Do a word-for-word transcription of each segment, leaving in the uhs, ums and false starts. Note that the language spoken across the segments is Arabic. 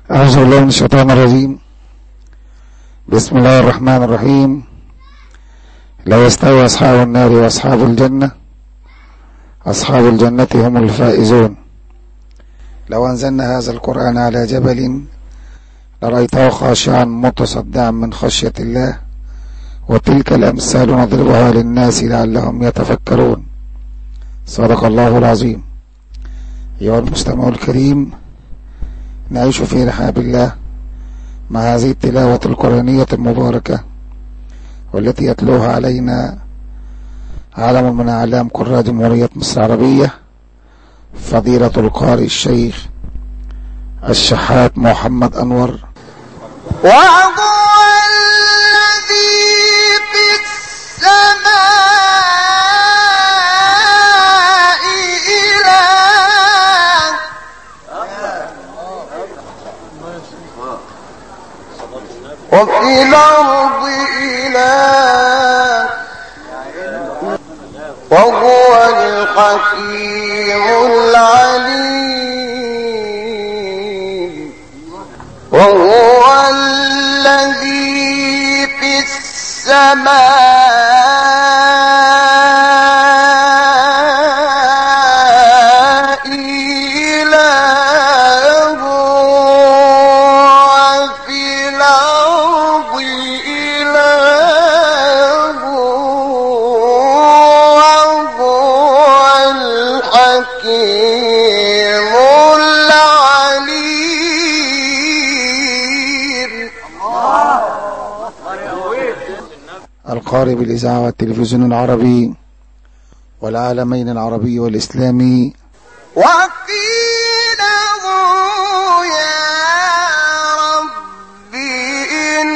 أعوذ بالله من الشيطان الرجيم. بسم الله الرحمن الرحيم. لا يستوي أصحاب النار وأصحاب الجنة، أصحاب الجنة هم الفائزون. لو أنزلنا هذا القرآن على جبل لرأيته خاشعا متصدعا من خشية الله، وتلك الأمثال نضربها للناس لعلهم يتفكرون. صدق الله العظيم. أيها المستمع الكريم، نعيش في رحاب الله مع هذه التلاوة القرآنية المباركة، والتي يتلوها علينا علم من أعلام قراء جمهورية مصر العربية، فضيلة القارئ الشيخ الشحات محمد أنور. وهو الذي في السماء إله وفي الأرض إله وهو الحكيم العليم. وهو الذي في السماء إله وفي الأرض إله وهو الحكيم القارئ بالإذاعة والتلفزيون العربي والعالمين العربي والإسلامي. وقيل يا رب إن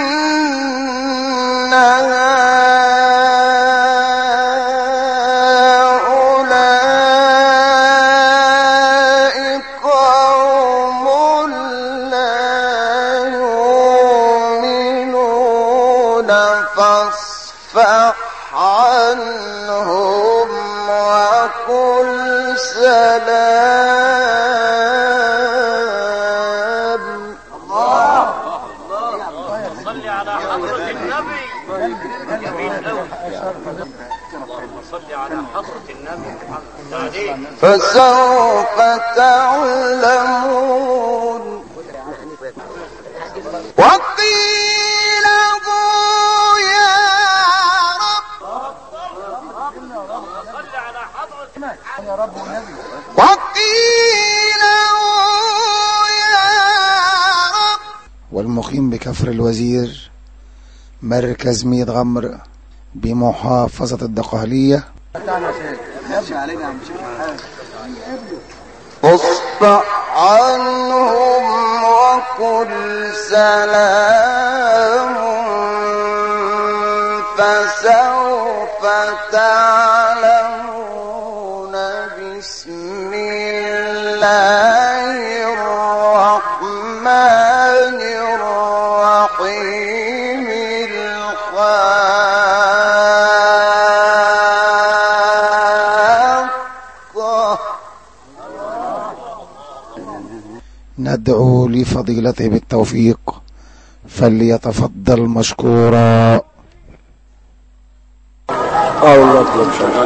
هؤلاء قوم لا يؤمنون فاصفح عنهم وقل سلام. الله صل على حضرة النبي. جميل قوي. اللهم صل على حضرة النبي. فسوف تعلمون. وقيل يا رب وقيل يا رب. والمقيم بكفر الوزير مركز ميت غمر بمحافظة الدقهلية. اصفح عنهم وقل سلام فسوف تعلمون. بسم الله الرحمن الرحيم. الحاقة. ندعو لفضيلته بالتوفيق فليتفضل مشكورا. الله أكبر.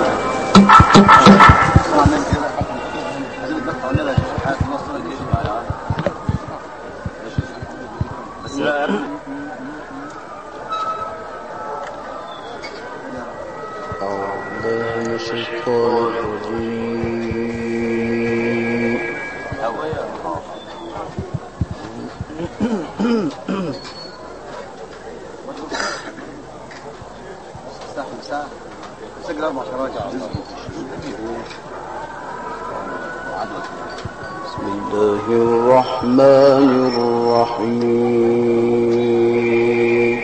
بسم الله الرحمن الرحيم.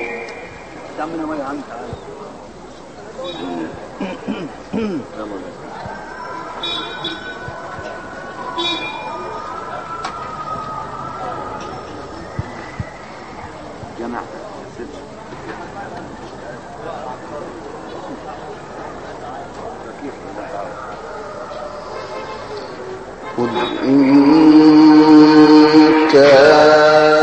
قل إن كان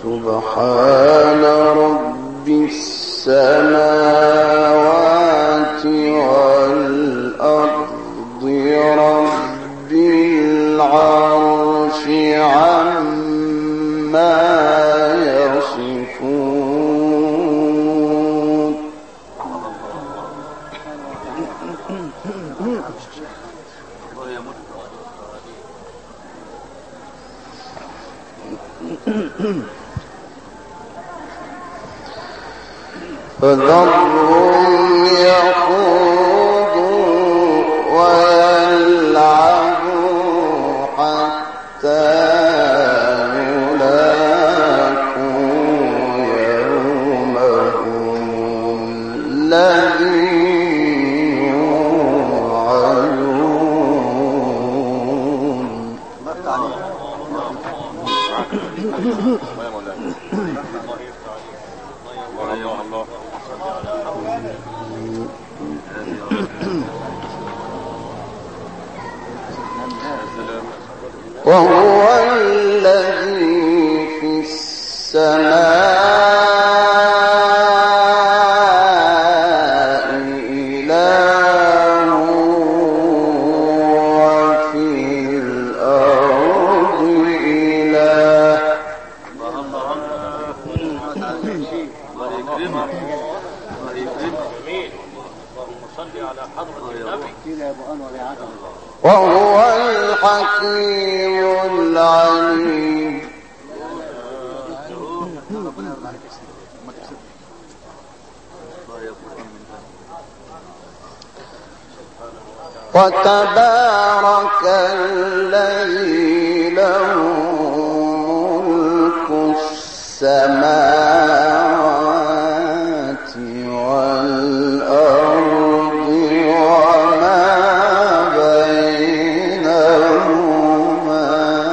سبحان رب السماوات والأرض رب العرش عما يصفون. فذرهم يخوضوا ويلعبوا حتى يلاقوا يومهم الذي يوعدون. وهو الذي في السماء إله وفي الأرض إله. وهو الحكيم العليم. وتبارك الذي له ملك السماوات والأرض وما بينهما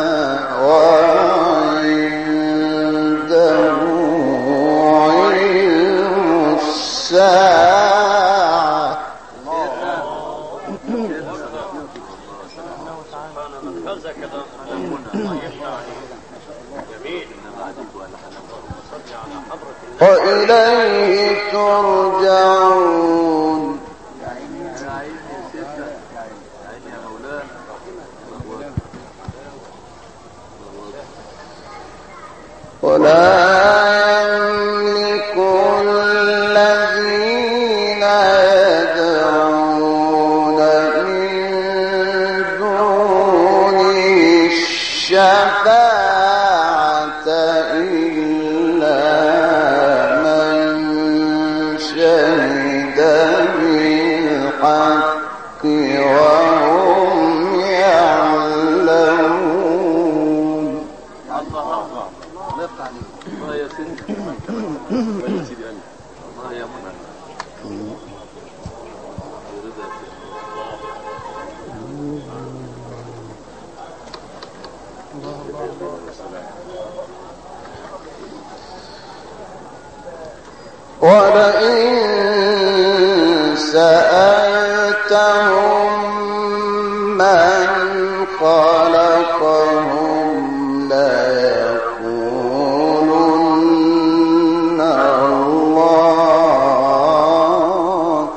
وعنده علم الساعة. وإليه ترجعون. ولا يملك الذين يدعون من دونه الشفاعة إلا من شهد بالحق وهم يعلمون. ولئن سألتهم من خلقهم ليقولن الله.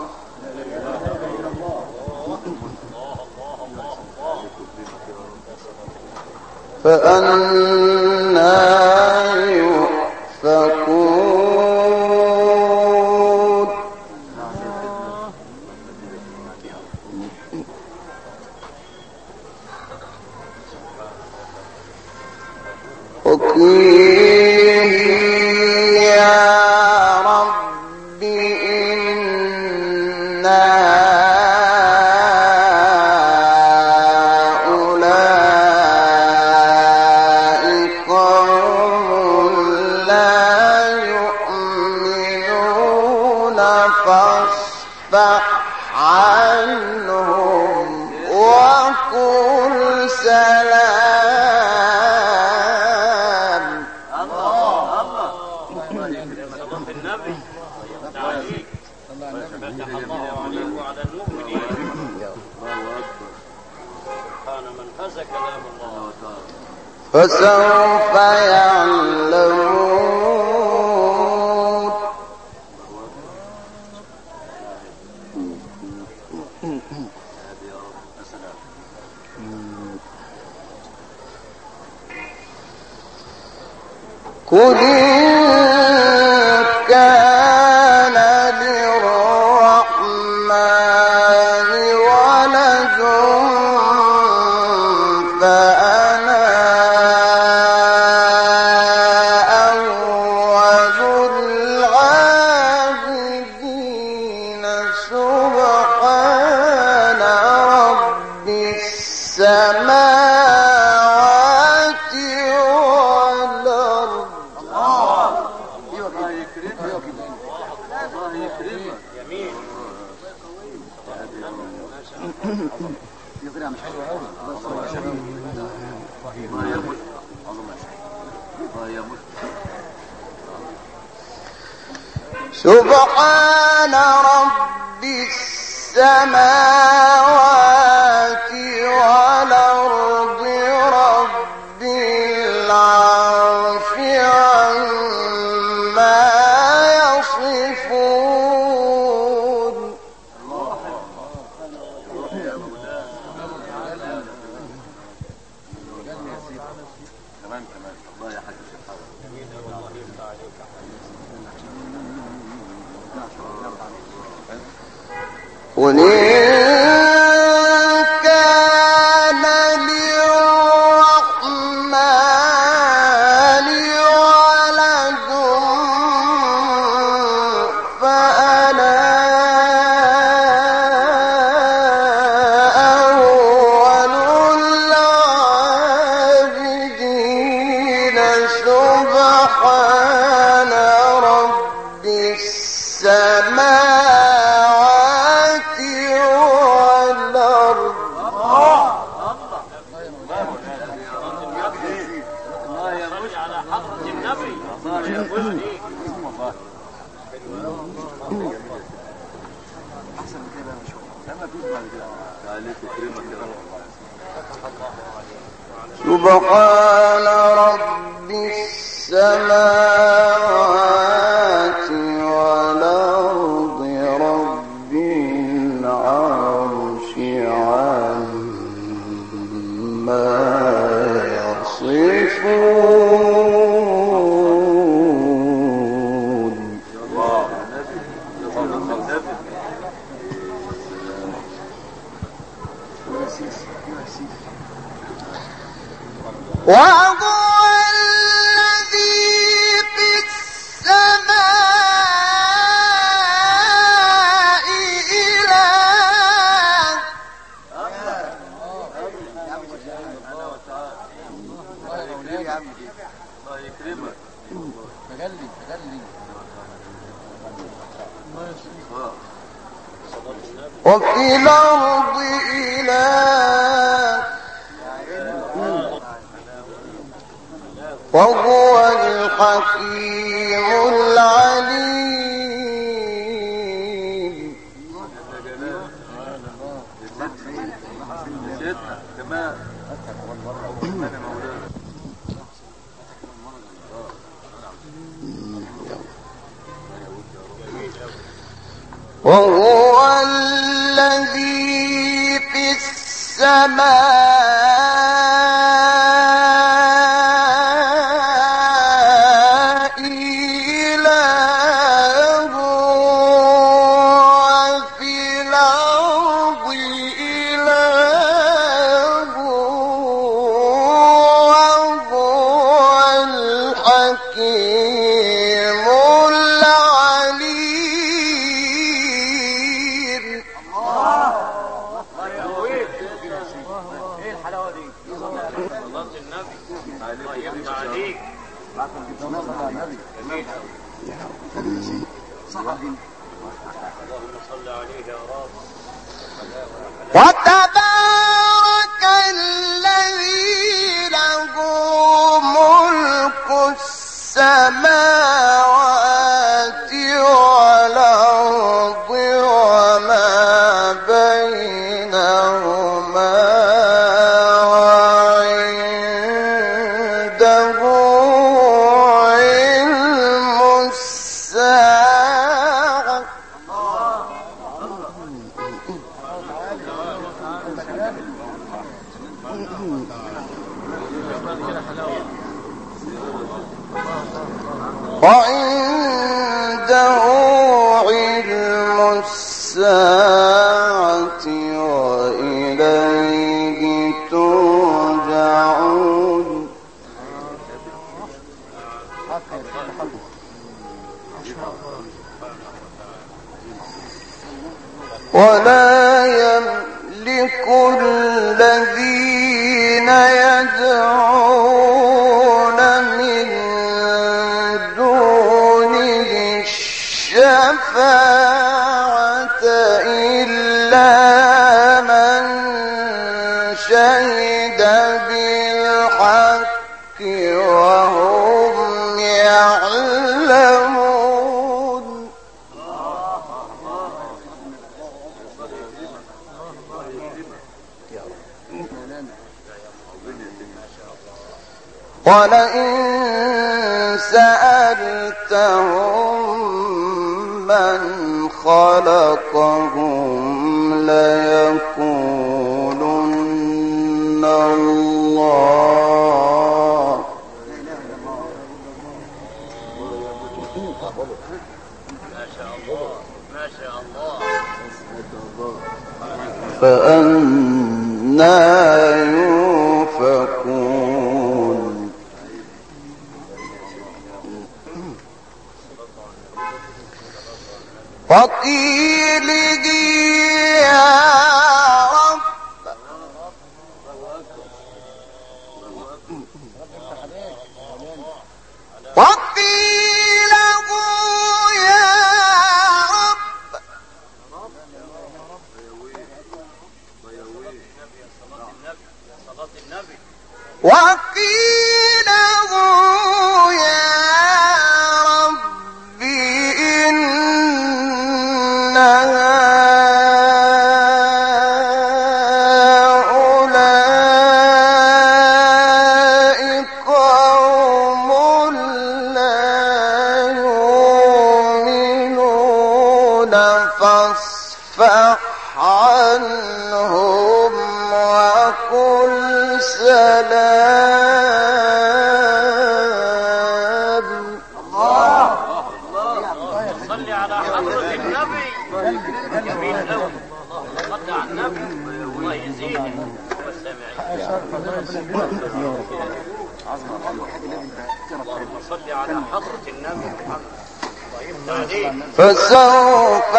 فأنى يؤفكون. وقيل يا رب إن هؤلاء قوم لا يؤمنون فاصفح عنهم وقل سلام. فسوف يعلمون. قل إن كان للرحمن ولد فأنا أول العابدين سبحان رب السماوات والأرض. سبحان رب السماوات والأرض رب العرش عما يصفون. قل إن كان للرحمن ولد فأنا أول العابدين سبحان رب السماوات والأرض. على حضرة النبي. سبحان رب السماوات والأرض رب العرش عما يصفون. وهو الذي في السماء إله. وفي الأرض إله وهو الحكيم العليم. وهو الذي في السماء إله وفي الأرض إله وهو الحكيم العليم. ايه الحلاوة دي؟ صلاة النبي. الله يفتح عليك. اللهم صل عليه يا رب. وتبارك الذي له ملك السماوات والأرض وما بينهما وعنده علم الساعة. وعنده علم الساعة وإليه ترجعون. ولا يملك الذين يدعون من دونه الشفاعة إلا من شهد بالحق وهم يعلمون. ولئن سألتهم من خلقهم ليقولن الله. ما شاء الله ما شاء الله. فأنى يؤفكون. وقيله يا رب وقيله يا رب وقيله يا رب إن هؤلاء قوم لا يؤمنون فاصفح عنهم وقل سلام. صلي على حضرة النبي. جميل قوي. صلي على النبي الله يزيدك والسامعين. اللهم صل على حضرة النبي محمد. الله يفتح عليك. فسوف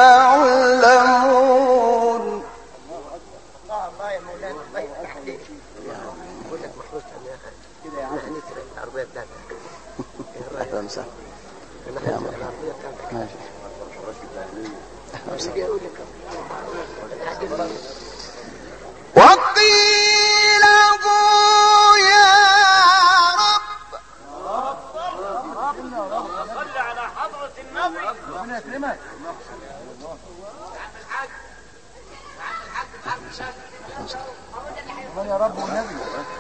تعلمون. الله يا مولانا الله يفتح عليك. بقول لك محروس كده يا عم هنسرق العربيه بتاعتك. اهلا وسهلا. انا هنسرق العربيه بتاعتك. ماشي. مش جاي اقول لك وقيله يا رب صل على حضرة النبي. ربنا يكرمك. يا رب والنبي.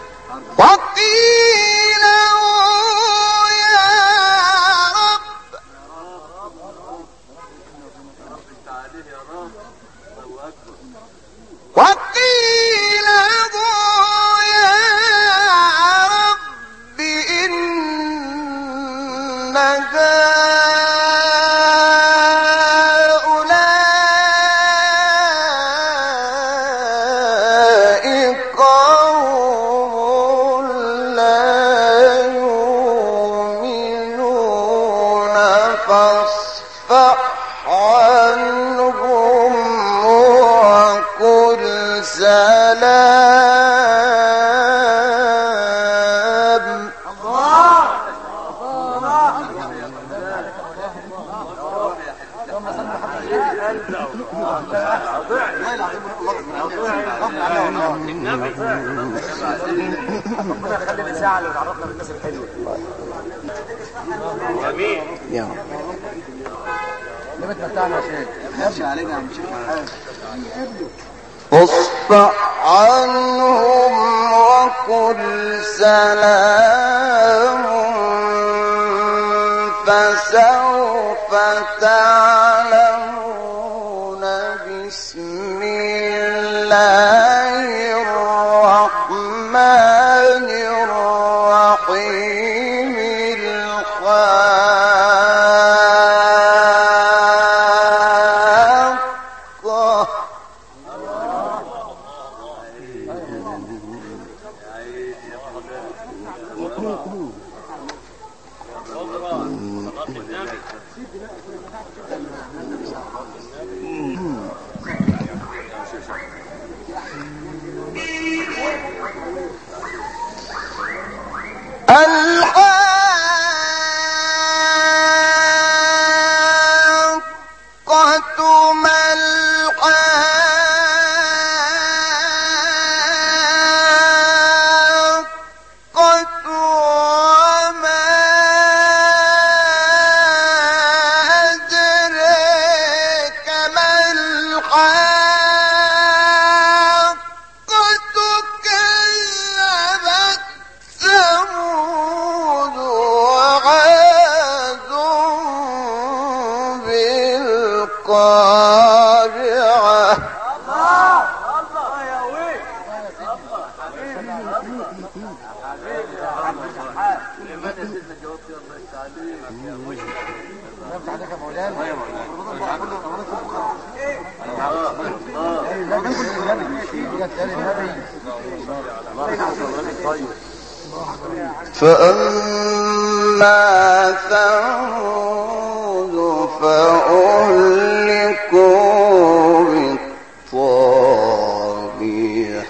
وقيله يا رب وقيله يا رب إن هؤلاء قوم لا يؤمنون فاصفح عنهم وقل سلام. ربنا يخلي لي ساعه اللي تعرفنا بالناس الحلوه. امين يا رب. اللي بتمتعنا يا شيخ. ماشي علينا يا عم شيخ. فاصفح عنهم وقل سلام. فسوف تعلمون. بسم الله الرحمن الرحيم. الحاقة ما الحاقة وما أدريك ما الحاقة كذبت ثمود وعاد بالقارعة فأما ثمود فأهلكوا بالطاغية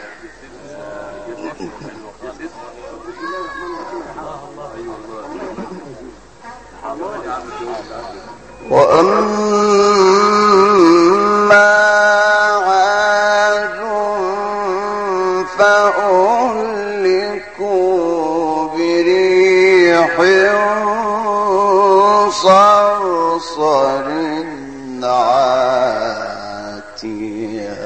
وأما عاد فأهلكوا بريح صرصر عاتية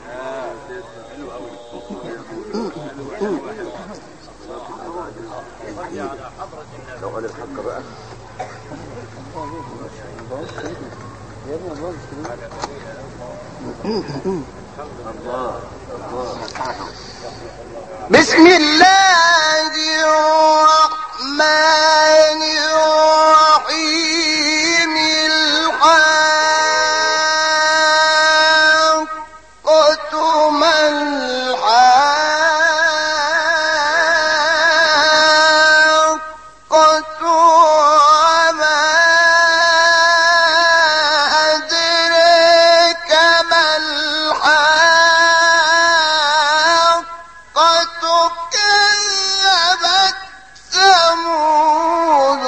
لو قال الحق بقى بسم الله الرحمن الرحيم الحاقة ما الحاقة وما أدريك ما الحاقة كذبت ثمود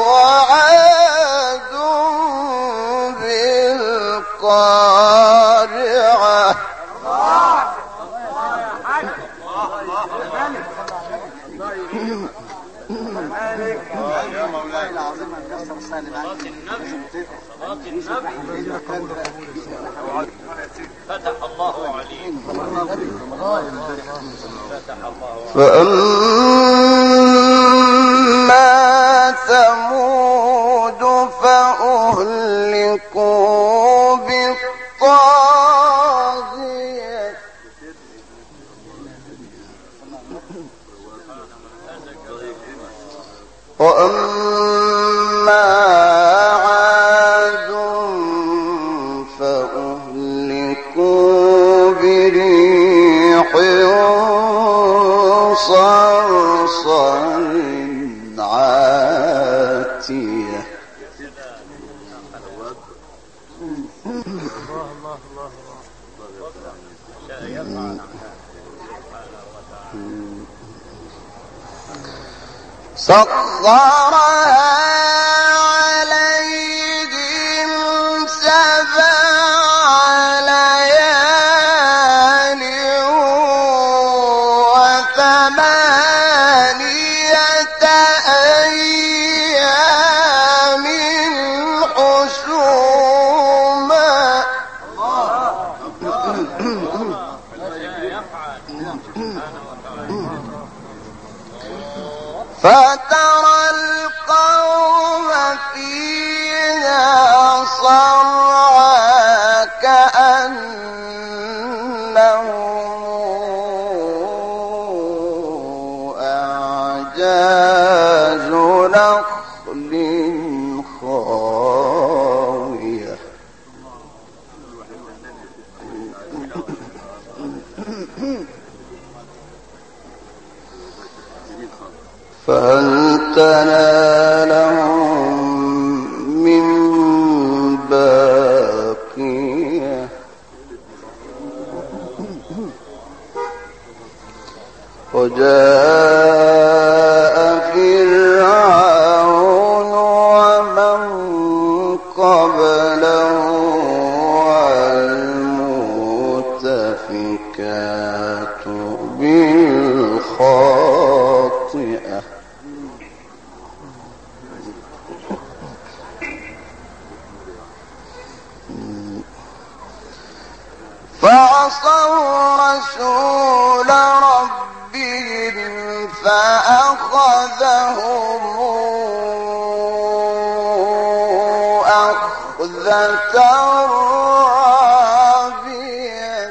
وعاد بالقارعة فتح الله عليم. فأما ثمود فأهلكوا بالطاغية وأما عاد فأهلكوا بريح صرصر عاتية سخرها عليهم سبع ليال وثمانية أيام حسوما فترى القوم فيها صرعى كأنهم أعجاز نخل خاوية فهل تنالهم من باقية وجاء فرعون ومن قبله والمؤتفكات بالخاطئة فعصوا رسول ربهم فأخذهم أخذة رابية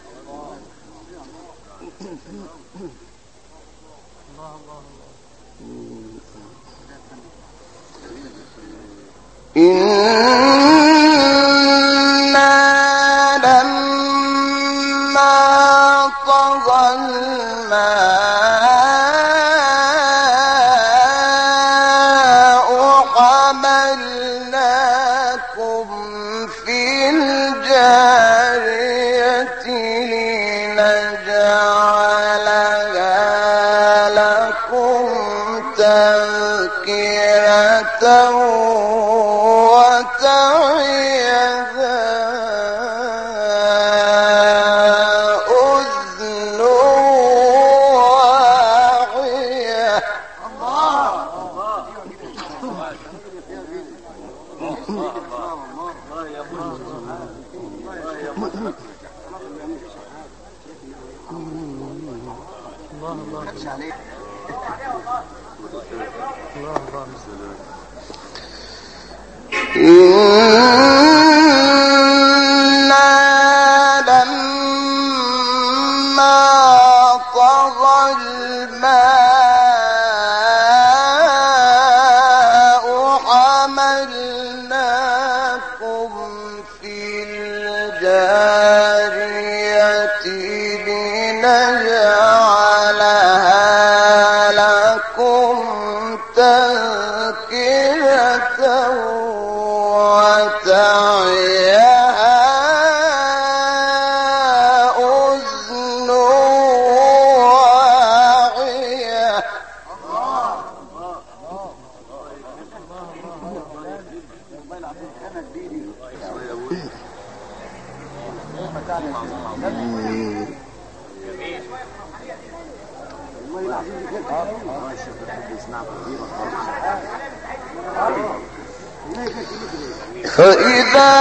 فإذا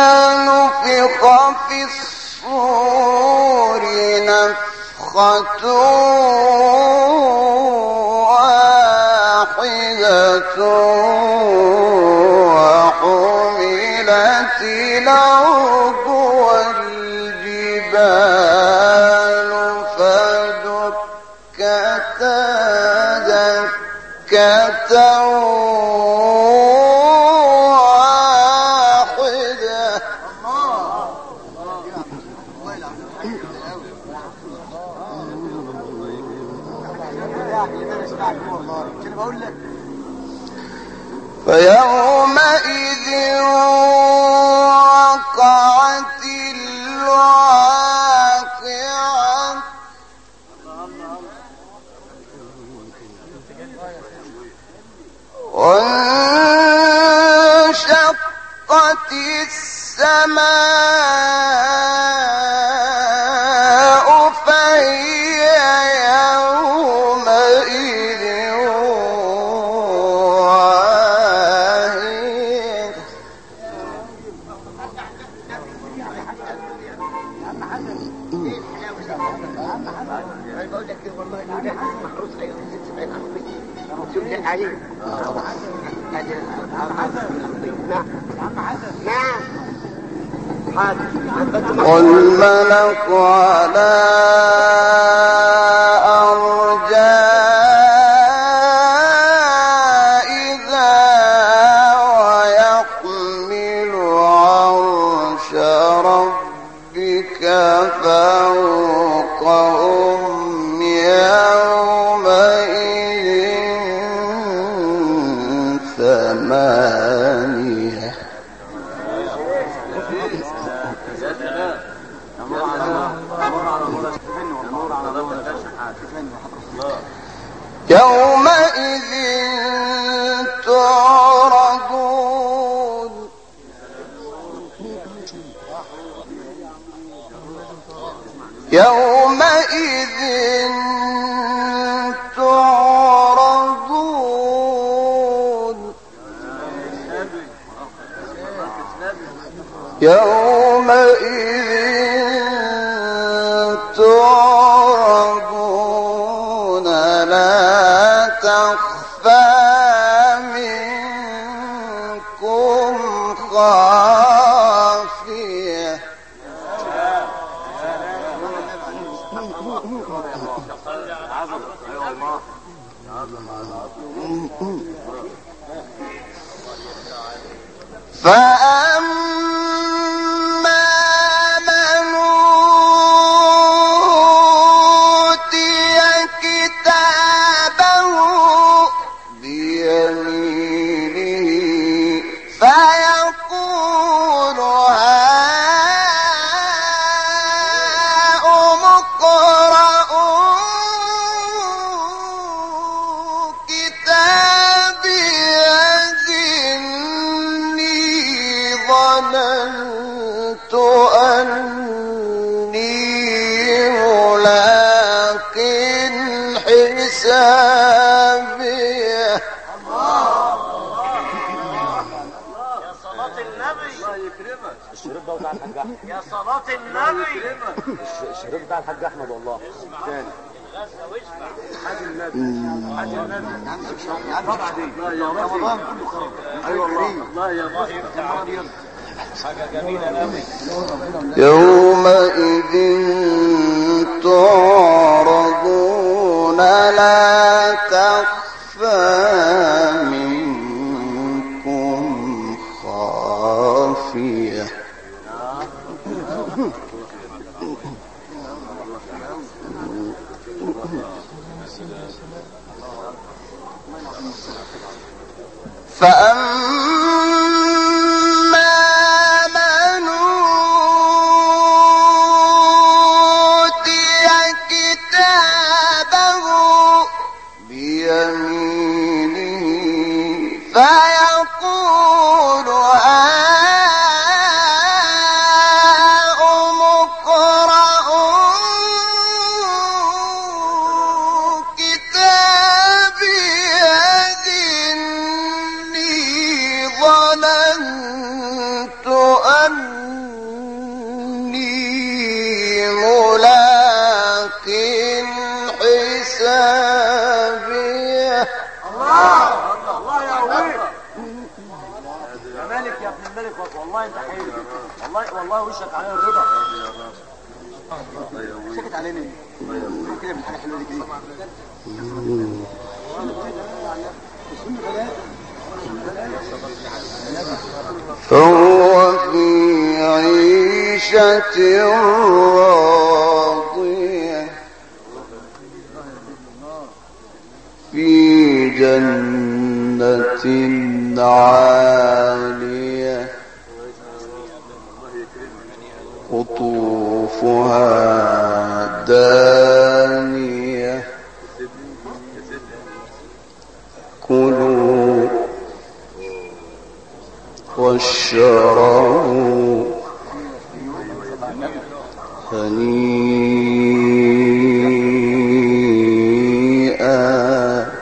نفخ في الصور نفخة واحدة وحملت الأرض والجبال فدكتا دكة فيومئذ وقعت الواقعة وانشقت السماء فهي يومئذ والملك على أرجائها ويحمل عرش ربك فوقهم يومئذ يومئذ تعرضون يومئذ تعرضون يومئذ تعرضون لا تخفى منكم خافية فأما من أوتي كتابه بيمينه فيقول هاؤم اقرءوا كتابيه إني ظننت أني ملاق حسابيه. يا صلاة النبي الله يكرمك. الشريط ده بتاع الحاج احمد. يا صلاة النبي الشريط بتاع الحاج احمد والله. تاني الغسله واشفع حاج النبي حاج النبي طبعا دي لا يا رمضان ايوه والله يا رمضان حاجه جميله قوي. يومئذ تعرضون لا تخفى منكم خافية فأما من أوتي كتابه بيمينه فيقول هاؤم اقرءوا كتابيه إني ظننت أني ملاق حسابيه. الله الله يا ويل يا مالك يا ابن الملك والله انت حلو والله والله وشك عليه الرضا. سكت علينا كده من حاجه حلوه دي كده. فهو في عيشة راضية في جنة عالية قطوفها دانية كلوا واشربوا هنيئا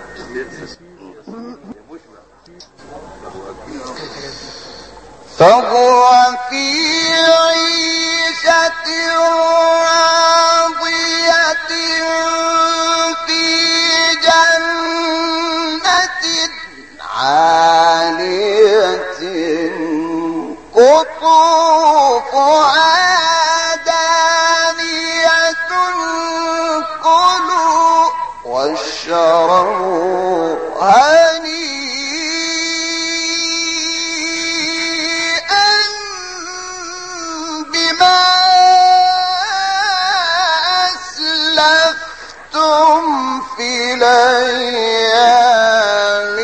فهو في عيشة راضية في جنة عالية قطوفها دانية كلوا واشربوا هنيئا بما أسلفتم في الأيام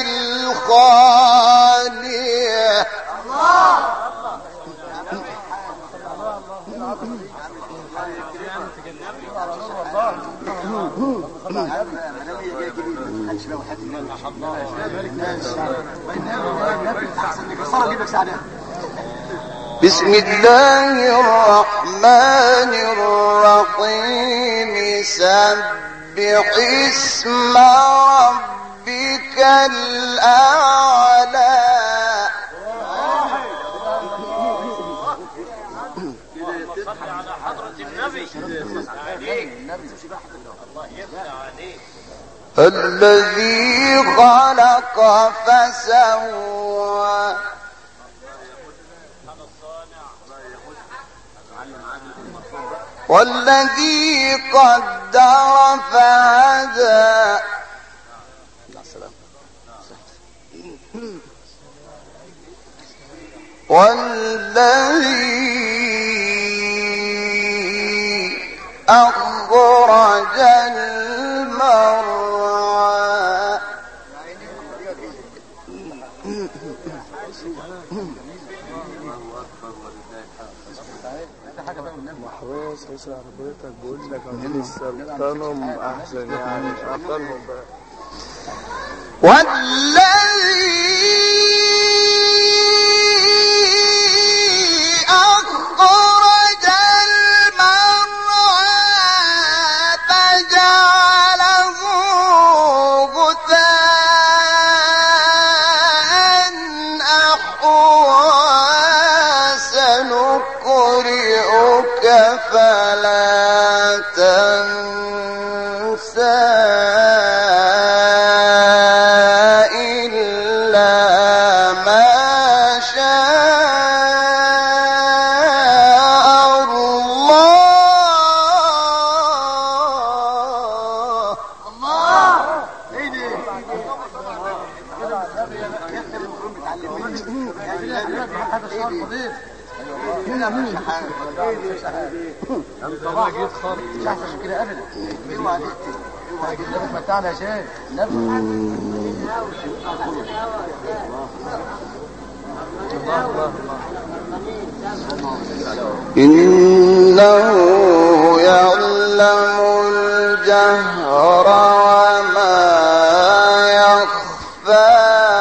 الخالية. الله بسم الله الرحمن الرحيم سبح اسم ربك الأعلى على حضرة النبي الذي خلق فسوى والذي قدر فهدى والذي أخرج المرعى محروس اسرع ربيتك بقول لك انا لسه بطنهم احسن يعني اقلهم بقى والذي أخرج المرعى فجعله غثاء أحوى سنقرئك فلا تنسى إلا ما شاء الله. الله ايه دي هذا سؤال فضيل هنا من انت بقى جيت خالص مش احسن كده ابدا اوعى اوعى النبي متعنا يا شيخ النبي إنه يعلم الجهر وما يخفى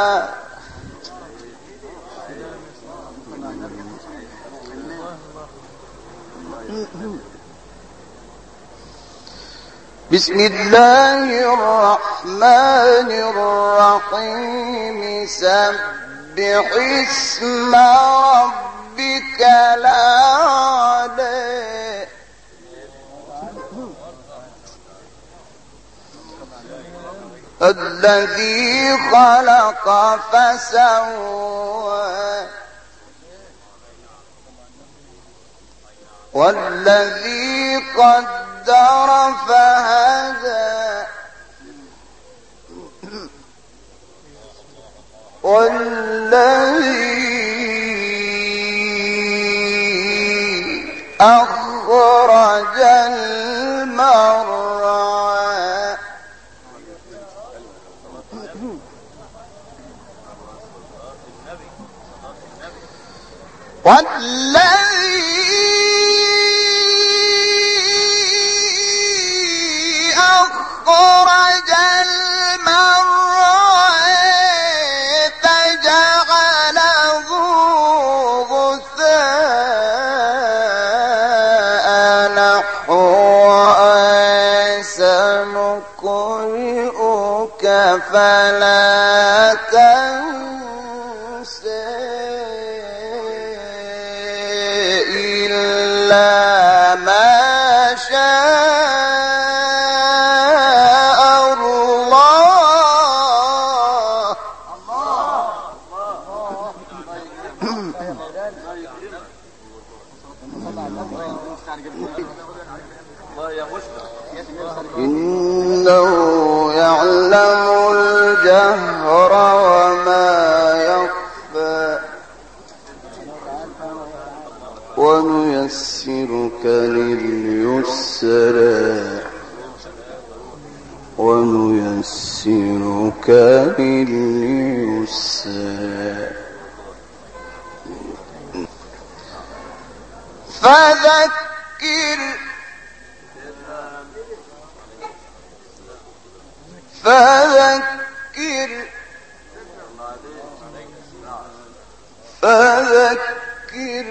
بسم الله الرحمن الرحيم سبح اسم ربك الأعلى الذي خلق فسوى والذي قدر فهدى والذي أخرج المرعى والذي أخرج المرعى فجعله غثاء نحوا سنقرئك فلا تنسى إلا ما شاء الله. إنه يعلم الجهر وما يخفى ونيسرك لليسرى ونيسرك لليسرى فذكر فذكر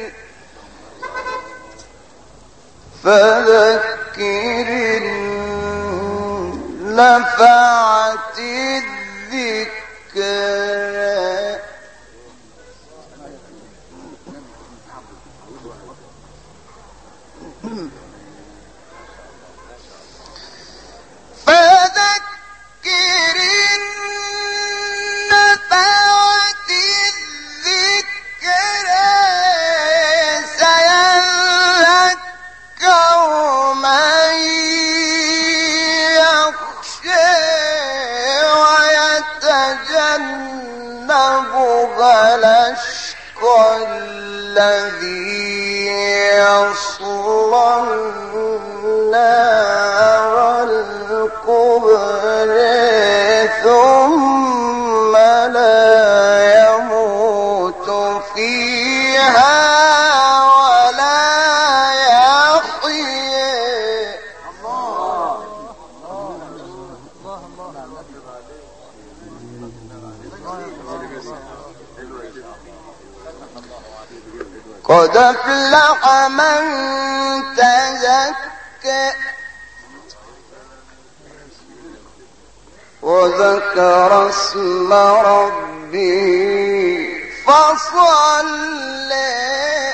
فذكر نفعت الذكرى فذكر نفعت الذكرى سيذكر من يخشى ويتجنبها الأشقى الذي يصلى النار الكبرى ثم لا يموت فيها ولا يحيى. قد أفلح من تزكى وذكر اسم ربه فصلى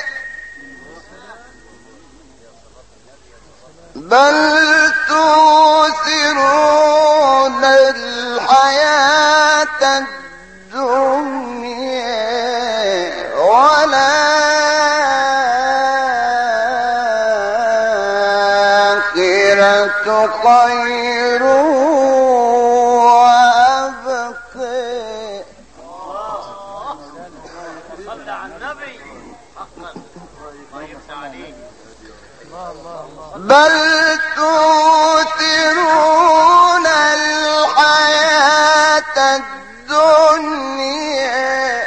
بل تؤثرون الحياة الدنيا والآخرة خير وأبقى. صلى على النبي حقا الله يفتح عليك. بل تؤثرون الحياة الدنيا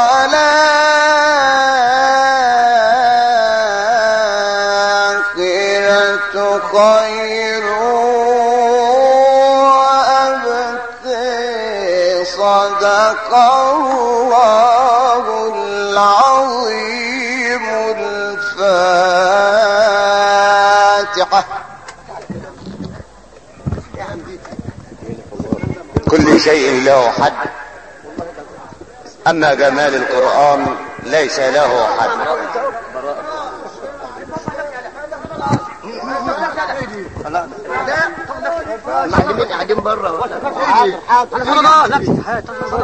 والآخرة خير وأبقى. صدق الله العظيم. الفاتحة. كل شيء له حد، أما جمال القرآن ليس له حد. المعلمين قاعدين بره.